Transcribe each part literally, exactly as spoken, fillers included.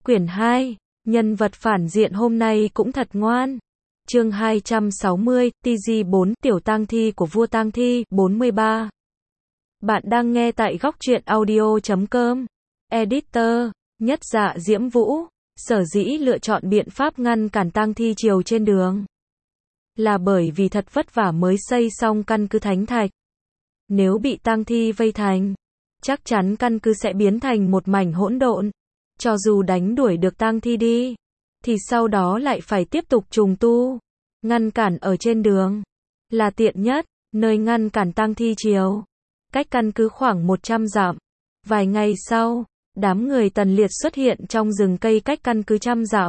Quyển hai, nhân vật phản diện hôm nay cũng thật ngoan. Chương hai trăm sáu mươi, tê giê bốn, tiểu tang thi của vua tang thi, bốn mươi ba. Bạn đang nghe tại góc truyện audio chấm com. Editor, Nhất Dạ Diễm Vũ, sở dĩ lựa chọn biện pháp ngăn cản tang thi triều trên đường. Là bởi vì thật vất vả mới xây xong căn cứ Thánh Thạch. Nếu bị tang thi vây thành, chắc chắn căn cứ sẽ biến thành một mảnh hỗn độn. Cho dù đánh đuổi được tang thi đi, thì sau đó lại phải tiếp tục trùng tu. Ngăn cản ở trên đường là tiện nhất, nơi ngăn cản tang thi triều cách căn cứ khoảng một trăm dặm. Vài ngày sau, đám người Tần Liệt xuất hiện trong rừng cây cách căn cứ trăm dặm.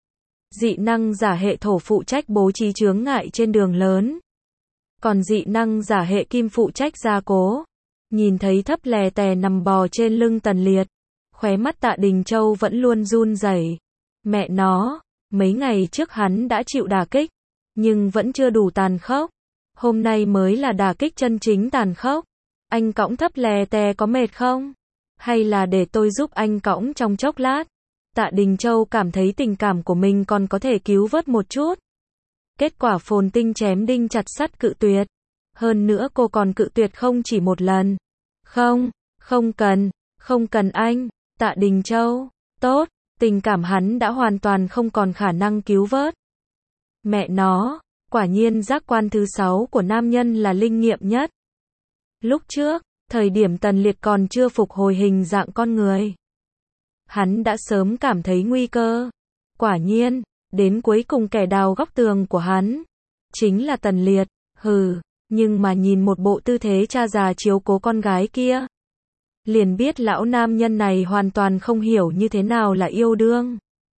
Dị năng giả hệ thổ phụ trách bố trí chướng ngại trên đường lớn. Còn dị năng giả hệ kim phụ trách gia cố. Nhìn thấy thấp lè tè nằm bò trên lưng Tần Liệt, khóe mắt Tạ Đình Châu vẫn luôn run rẩy. Mẹ nó, mấy ngày trước hắn đã chịu đả kích, nhưng vẫn chưa đủ tàn khốc. Hôm nay mới là đả kích chân chính tàn khốc. Anh cõng thấp lè tè có mệt không? Hay là để tôi giúp anh cõng trong chốc lát? Tạ Đình Châu cảm thấy tình cảm của mình còn có thể cứu vớt một chút. Kết quả Phồn Tinh chém đinh chặt sắt cự tuyệt. Hơn nữa cô còn cự tuyệt không chỉ một lần. Không, không cần, không cần anh. Tạ Đình Châu, tốt, tình cảm hắn đã hoàn toàn không còn khả năng cứu vớt. Mẹ nó, quả nhiên giác quan thứ sáu của nam nhân là linh nghiệm nhất. Lúc trước, thời điểm Tần Liệt còn chưa phục hồi hình dạng con người, hắn đã sớm cảm thấy nguy cơ. Quả nhiên, đến cuối cùng kẻ đào góc tường của hắn chính là Tần Liệt. Hừ, nhưng mà nhìn một bộ tư thế cha già chiếu cố con gái kia, liền biết lão nam nhân này hoàn toàn không hiểu như thế nào là yêu đương.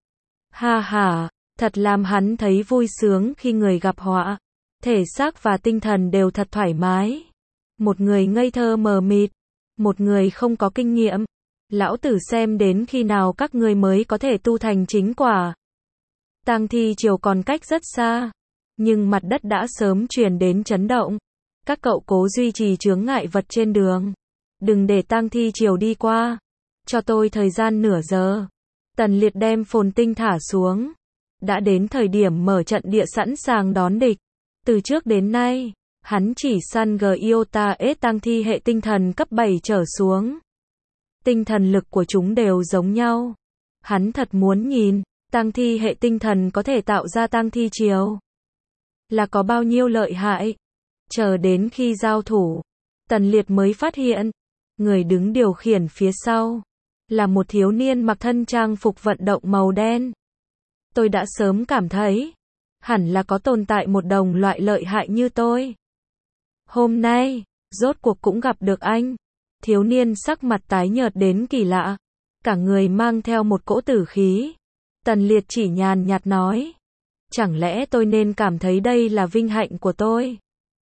Ha ha, thật làm hắn thấy vui sướng khi người gặp họa. Thể xác và tinh thần đều thật thoải mái. Một người ngây thơ mờ mịt, một người không có kinh nghiệm. Lão tử xem đến khi nào các ngươi mới có thể tu thành chính quả. Tang thi triều còn cách rất xa, nhưng mặt đất đã sớm truyền đến chấn động. Các cậu cố duy trì chướng ngại vật trên đường. Đừng để tang thi triều đi qua. Cho tôi thời gian nửa giờ. Tần Liệt đem Phồn Tinh thả xuống. Đã đến thời điểm mở trận địa sẵn sàng đón địch. Từ trước đến nay, hắn chỉ săn G Iota S tang thi hệ tinh thần cấp bảy trở xuống. Tinh thần lực của chúng đều giống nhau. Hắn thật muốn nhìn, tang thi hệ tinh thần có thể tạo ra tang thi triều là có bao nhiêu lợi hại. Chờ đến khi giao thủ, Tần Liệt mới phát hiện, người đứng điều khiển phía sau là một thiếu niên mặc thân trang phục vận động màu đen. Tôi đã sớm cảm thấy, hẳn là có tồn tại một đồng loại lợi hại như tôi. Hôm nay, rốt cuộc cũng gặp được anh. Thiếu niên sắc mặt tái nhợt đến kỳ lạ, cả người mang theo một cỗ tử khí. Tần Liệt chỉ nhàn nhạt nói, chẳng lẽ tôi nên cảm thấy đây là vinh hạnh của tôi?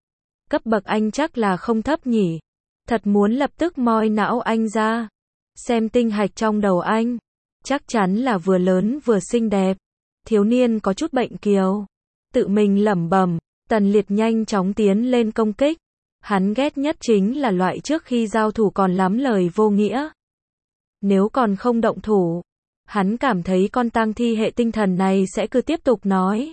Cấp bậc anh chắc là không thấp nhỉ? Thật muốn lập tức moi não anh ra, xem tinh hạch trong đầu anh, chắc chắn là vừa lớn vừa xinh đẹp. Thiếu niên có chút bệnh kiều, tự mình lẩm bẩm. Tần Liệt nhanh chóng tiến lên công kích. Hắn ghét nhất chính là loại trước khi giao thủ còn lắm lời vô nghĩa. Nếu còn không động thủ, hắn cảm thấy con tang thi hệ tinh thần này sẽ cứ tiếp tục nói.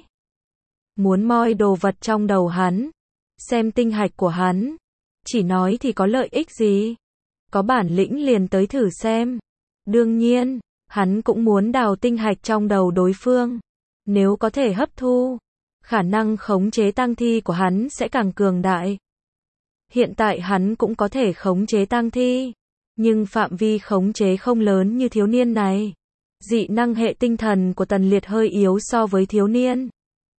Muốn moi đồ vật trong đầu hắn, xem tinh hạch của hắn. Chỉ nói thì có lợi ích gì? Có bản lĩnh liền tới thử xem. Đương nhiên, hắn cũng muốn đào tinh hạch trong đầu đối phương. Nếu có thể hấp thu, khả năng khống chế tang thi của hắn sẽ càng cường đại. Hiện tại hắn cũng có thể khống chế tang thi, nhưng phạm vi khống chế không lớn như thiếu niên này. Dị năng hệ tinh thần của Tần Liệt hơi yếu so với thiếu niên,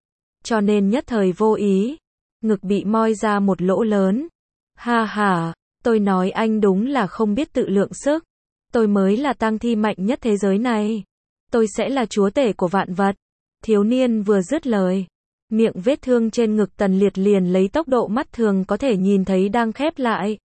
cho nên nhất thời vô ý, ngực bị moi ra một lỗ lớn. Ha ha, tôi nói anh đúng là không biết tự lượng sức. Tôi mới là tang thi mạnh nhất thế giới này. Tôi sẽ là chúa tể của vạn vật. Thiếu niên vừa dứt lời, miệng vết thương trên ngực Tần Liệt liền lấy tốc độ mắt thường có thể nhìn thấy đang khép lại.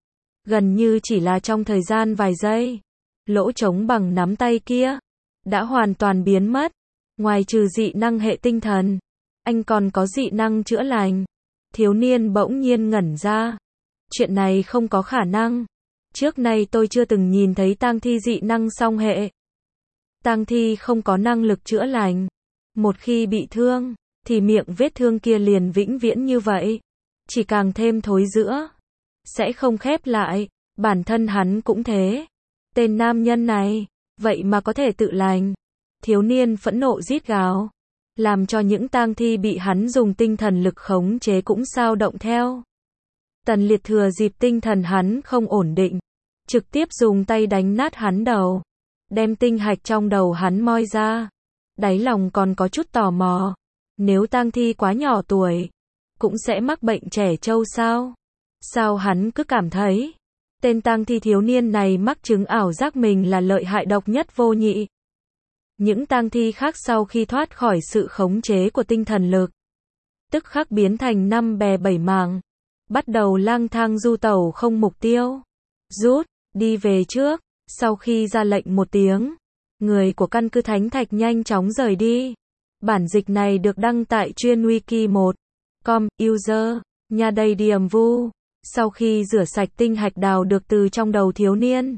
Gần như chỉ là trong thời gian vài giây, lỗ trống bằng nắm tay kia đã hoàn toàn biến mất. Ngoài trừ dị năng hệ tinh thần, anh còn có dị năng chữa lành. Thiếu niên bỗng nhiên ngẩn ra. Chuyện này không có khả năng. Trước nay tôi chưa từng nhìn thấy tang thi dị năng song hệ. Tang thi không có năng lực chữa lành. Một khi bị thương, thì miệng vết thương kia liền vĩnh viễn như vậy. Chỉ càng thêm thối rữa. Sẽ không khép lại. Bản thân hắn cũng thế. Tên nam nhân này, vậy mà có thể tự lành. Thiếu niên phẫn nộ rít gào. Làm cho những tang thi bị hắn dùng tinh thần lực khống chế cũng sao động theo. Tần Liệt thừa dịp tinh thần hắn không ổn định. Trực tiếp dùng tay đánh nát hắn đầu. Đem tinh hạch trong đầu hắn moi ra. Đáy lòng còn có chút tò mò. Nếu tang thi quá nhỏ tuổi, cũng sẽ mắc bệnh trẻ trâu sao? Sao hắn cứ cảm thấy tên tang thi thiếu niên này mắc chứng ảo giác mình là lợi hại độc nhất vô nhị. Những tang thi khác sau khi thoát khỏi sự khống chế của tinh thần lực, tức khắc biến thành năm bè bảy mảng, bắt đầu lang thang du tẩu không mục tiêu. Rút, đi về trước. Sau khi ra lệnh một tiếng, người của căn cứ Thánh Thạch nhanh chóng rời đi. Bản dịch này được đăng tại chuyên wiki một chấm com, user, nhà đầy điểm vu. Sau khi rửa sạch tinh hạch đào được từ trong đầu thiếu niên,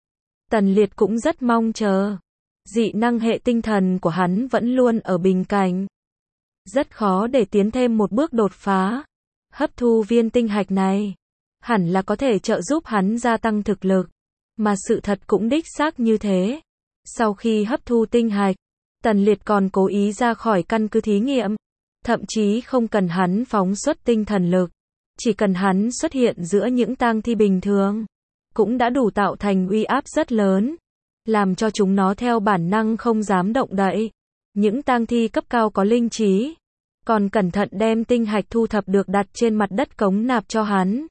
Tần Liệt cũng rất mong chờ. Dị năng hệ tinh thần của hắn vẫn luôn ở bình cảnh. Rất khó để tiến thêm một bước đột phá. Hấp thu viên tinh hạch này, hẳn là có thể trợ giúp hắn gia tăng thực lực. Mà sự thật cũng đích xác như thế. Sau khi hấp thu tinh hạch, Tần Liệt còn cố ý ra khỏi căn cứ thí nghiệm. Thậm chí không cần hắn phóng xuất tinh thần lực. Chỉ cần hắn xuất hiện giữa những tang thi bình thường, cũng đã đủ tạo thành uy áp rất lớn. Làm cho chúng nó theo bản năng không dám động đậy. Những tang thi cấp cao có linh trí, còn cẩn thận đem tinh hạch thu thập được đặt trên mặt đất cống nạp cho hắn.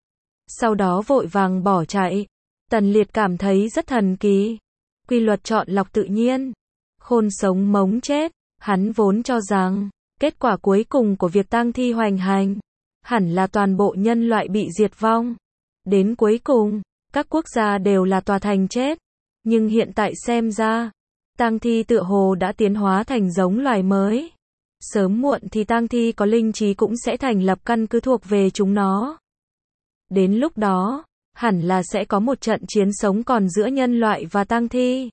Sau đó vội vàng bỏ chạy. Tần Liệt cảm thấy rất thần kỳ. Quy luật chọn lọc tự nhiên. Khôn sống mống chết. Hắn vốn cho rằng, kết quả cuối cùng của việc tang thi hoành hành, hẳn là toàn bộ nhân loại bị diệt vong. Đến cuối cùng, các quốc gia đều là tòa thành chết. Nhưng hiện tại xem ra, tang thi tựa hồ đã tiến hóa thành giống loài mới. Sớm muộn thì tang thi có linh trí cũng sẽ thành lập căn cứ thuộc về chúng nó. Đến lúc đó, hẳn là sẽ có một trận chiến sống còn giữa nhân loại và tang thi.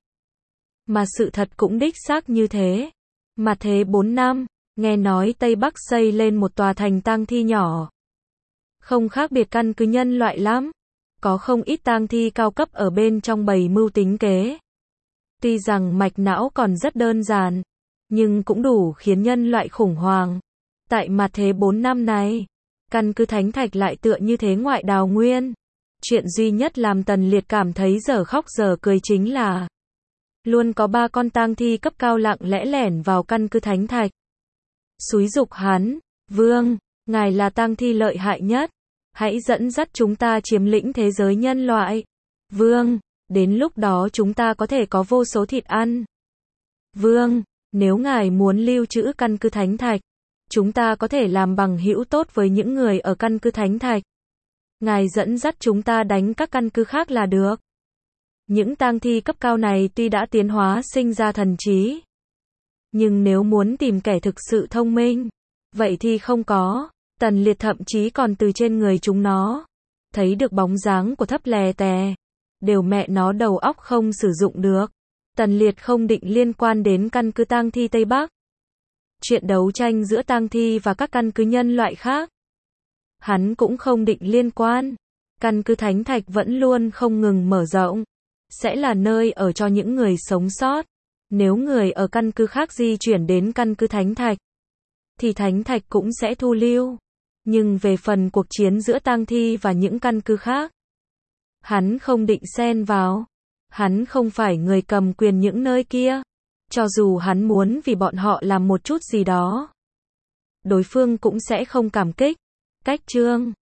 Mà sự thật cũng đích xác như thế. Mà thế bốn năm, nghe nói Tây Bắc xây lên một tòa thành tang thi nhỏ. Không khác biệt căn cứ nhân loại lắm. Có không ít tang thi cao cấp ở bên trong bầy mưu tính kế. Tuy rằng mạch não còn rất đơn giản, nhưng cũng đủ khiến nhân loại khủng hoảng. Tại mặt thế bốn năm này, căn cứ Thánh Thạch lại tựa như thế ngoại đào nguyên. Chuyện duy nhất làm Tần Liệt cảm thấy dở khóc dở cười chính là luôn có ba con tang thi cấp cao lặng lẽ lẻn vào căn cứ Thánh Thạch. Xúi giục hắn, "Vương, ngài là tang thi lợi hại nhất. Hãy dẫn dắt chúng ta chiếm lĩnh thế giới nhân loại. Vương, đến lúc đó chúng ta có thể có vô số thịt ăn. Vương, nếu ngài muốn lưu trữ căn cứ Thánh Thạch, chúng ta có thể làm bằng hữu tốt với những người ở căn cứ Thánh Thạch. Ngài dẫn dắt chúng ta đánh các căn cứ khác là được." Những tang thi cấp cao này tuy đã tiến hóa sinh ra thần trí, nhưng nếu muốn tìm kẻ thực sự thông minh, vậy thì không có. Tần Liệt thậm chí còn từ trên người chúng nó thấy được bóng dáng của thấp lè tè. Đều mẹ nó đầu óc không sử dụng được. Tần Liệt không định liên quan đến căn cứ tang thi Tây Bắc. Chuyện đấu tranh giữa tang thi và các căn cứ nhân loại khác, hắn cũng không định liên quan. Căn cứ Thánh Thạch vẫn luôn không ngừng mở rộng, sẽ là nơi ở cho những người sống sót. Nếu người ở căn cứ khác di chuyển đến căn cứ Thánh Thạch, thì Thánh Thạch cũng sẽ thu lưu. Nhưng về phần cuộc chiến giữa tang thi và những căn cứ khác, hắn không định xen vào. Hắn không phải người cầm quyền những nơi kia. Cho dù hắn muốn vì bọn họ làm một chút gì đó, đối phương cũng sẽ không cảm kích. Cách chương